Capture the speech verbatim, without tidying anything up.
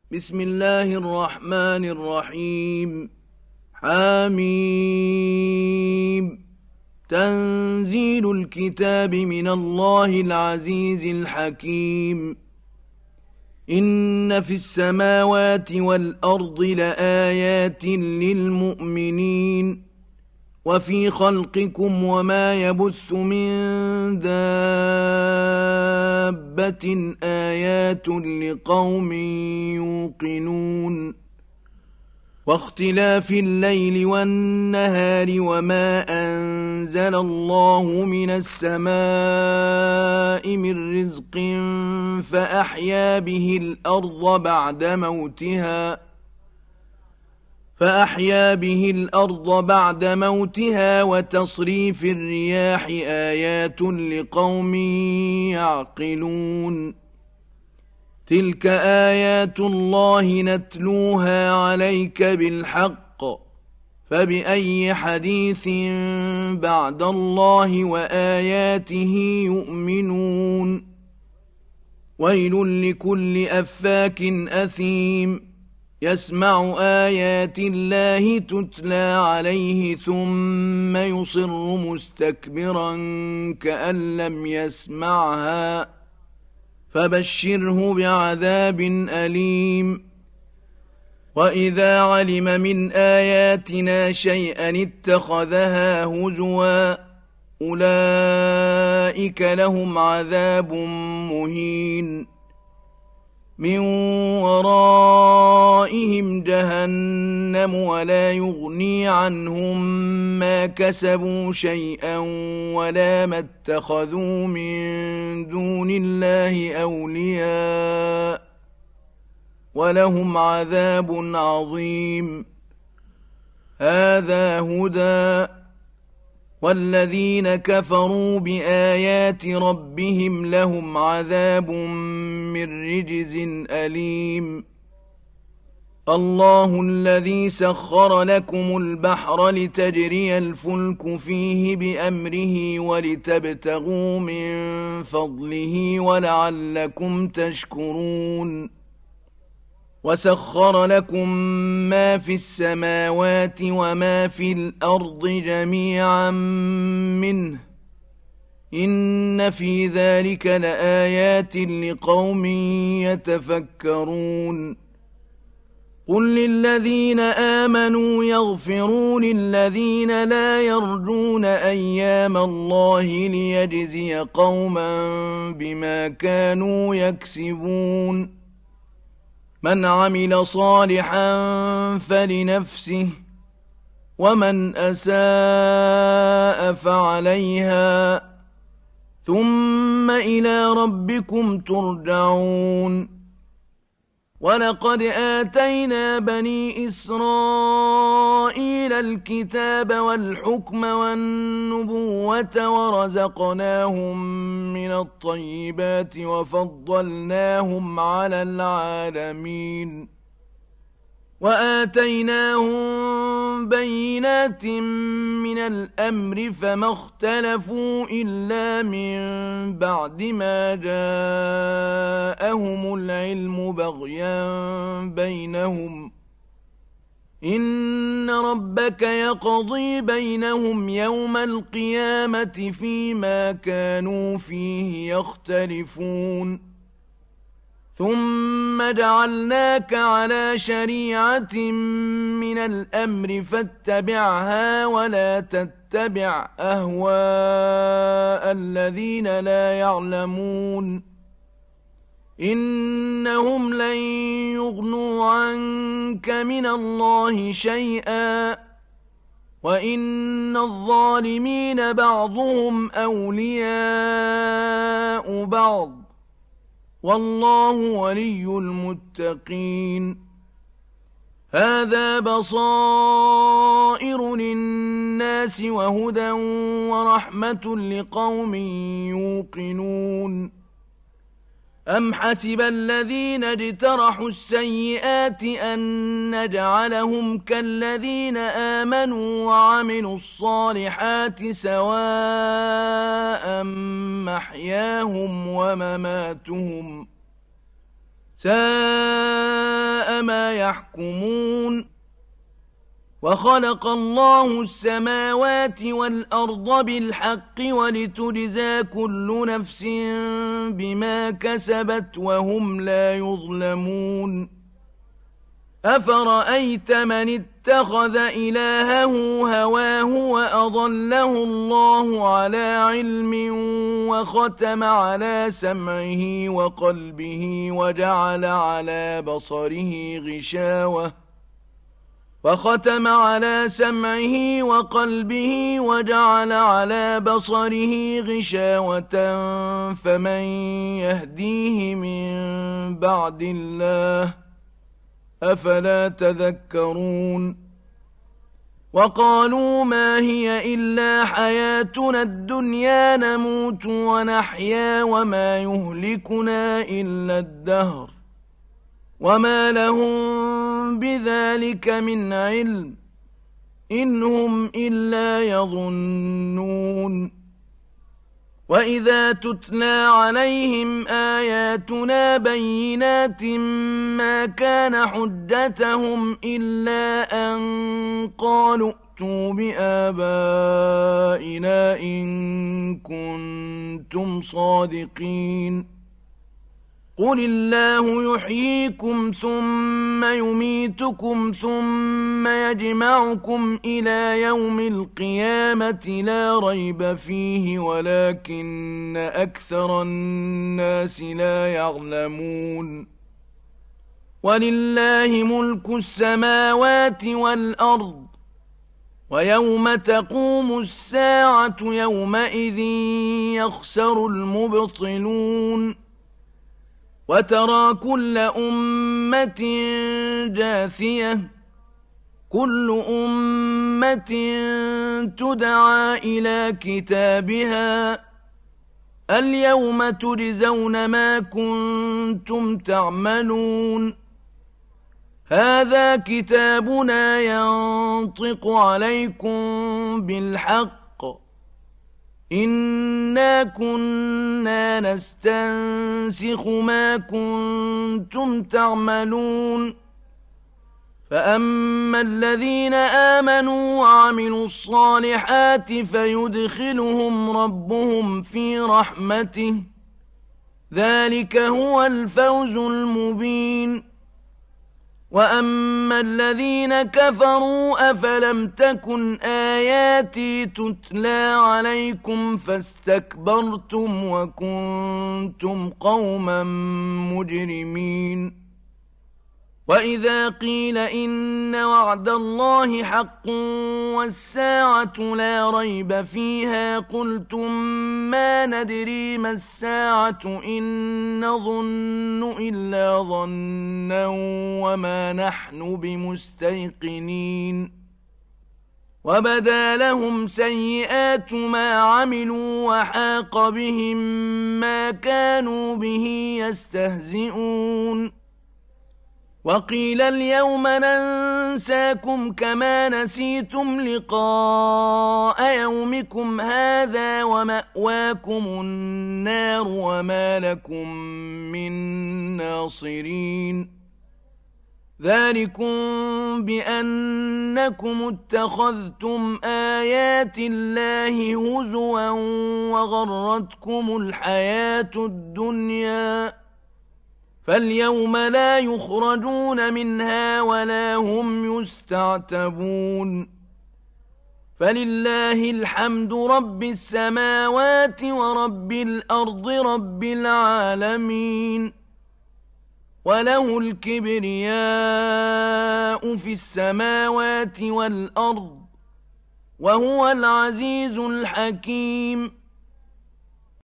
بسم الله الرحمن الرحيم. حميم. تنزيل الكتاب من الله العزيز الحكيم. إن في السماوات والأرض لآيات للمؤمنين وفي خلقكم وما يبث من دابة آيات لقوم يوقنون واختلاف الليل والنهار وما أنزل الله من السماء من رزق فأحيا به الأرض بعد موتها فأحيا به الأرض بعد موتها وتصريف الرياح آيات لقوم يعقلون تلك آيات الله نتلوها عليك بالحق فبأي حديث بعد الله وآياته يؤمنون ويل لكل أفاك أثيم يسمع آيات الله تتلى عليه ثم يصر مستكبرا كأن لم يسمعها فبشره بعذاب أليم وإذا علم من آياتنا شيئا اتخذها هزوا أولئك لهم عذاب مهين من ورائهم جهنم ولا يغني عنهم ما كسبوا شيئا ولا ما اتخذوا من دون الله أولياء ولهم عذاب عظيم هذا هدى والذين كفروا بآيات ربهم لهم عذاب من رجز أليم الله الذي سخر لكم البحر لتجري الفلك فيه بأمره ولتبتغوا من فضله ولعلكم تشكرون وسخر لكم ما في السماوات وما في الأرض جميعا منه إن في ذلك لآيات لقوم يتفكرون قل للذين آمنوا يغفروا للذين لا يرجون أيام الله ليجزي قوما بما كانوا يكسبون من عمل صالحا فلنفسه ومن أساء فعليها ثم إلى ربكم ترجعون ولقد آتينا بني إسرائيل الكتاب والحكم والنبوة ورزقناهم من الطيبات وفضلناهم على العالمين وآتيناهم بينات من الأمر فما اختلفوا إلا من بعد ما جاءهم العلم بغيا بينهم إن ربك يقضي بينهم يوم القيامة فيما كانوا فيه يختلفون ثم جعلناك على شريعة من الأمر فاتبعها ولا تتبع أهواء الذين لا يعلمون إنهم لن يغنوا عنك من الله شيئا وإن الظالمين بعضهم أولياء بعض والله ولي المتقين هذا بصائر للناس وهدى ورحمة لقوم يوقنون أم حسب الذين اجترحوا السيئات أن نجعلهم كالذين آمنوا وعملوا الصالحات سواء محياهم ومماتهم ساء ساء ما يحكمون وخلق الله السماوات والأرض بالحق ولتجزى كل نفس بما كسبت وهم لا يظلمون أفرأيت من اتخذ إلهه هواه وأضله الله على علم وختم على سمعه وقلبه وجعل على بصره غشاوة وختم على سمعه وقلبه وجعل على بصره غشاوة فمن يهديه من بعد الله أفلا تذكرون وقالوا ما هي إلا حياتنا الدنيا نموت ونحيا وما يهلكنا إلا الدهر وما لهم بذلك من علم إن هم إلا يظنون وإذا تتلى عليهم آياتنا بينات ما كان حجتهم إلا أن قالوا ائتوا بآبائنا إن كنتم صادقين قل الله يحييكم ثم يميتكم ثم يجمعكم إلى يوم القيامة لا ريب فيه ولكن أكثر الناس لا يعلمون ولله ملك السماوات والأرض ويوم تقوم الساعة يومئذ يخسر المبطلون وترى كل أمة جاثية كل أمة تدعى إلى كتابها اليوم تجزون ما كنتم تعملون هذا كتابنا ينطق عليكم بالحق إنا كنا نستنسخ ما كنتم تعملون فأما الذين آمنوا وعملوا الصالحات فيدخلهم ربهم في رحمته ذلك هو الفوز المبين وأما الذين كفروا أفلم تكن آياتي تتلى عليكم فاستكبرتم وكنتم قوما مجرمين وإذا قيل إن وعد الله حق والساعة لا ريب فيها قلتم ما ندري ما الساعة إن نظن إلا ظنا وما نحن بمستيقنين وبدا لهم سيئات ما عملوا وحاق بهم ما كانوا به يستهزئون وقيل اليوم ننساكم كما نسيتم لقاء يومكم هذا ومأواكم النار وما لكم من ناصرين ذلكم بأنكم اتخذتم آيات الله هزوا وغرتكم الحياة الدنيا فاليوم لا يخرجون منها ولا هم يستعتبون فلله الحمد رب السماوات ورب الأرض رب العالمين وله الكبرياء في السماوات والأرض وهو العزيز الحكيم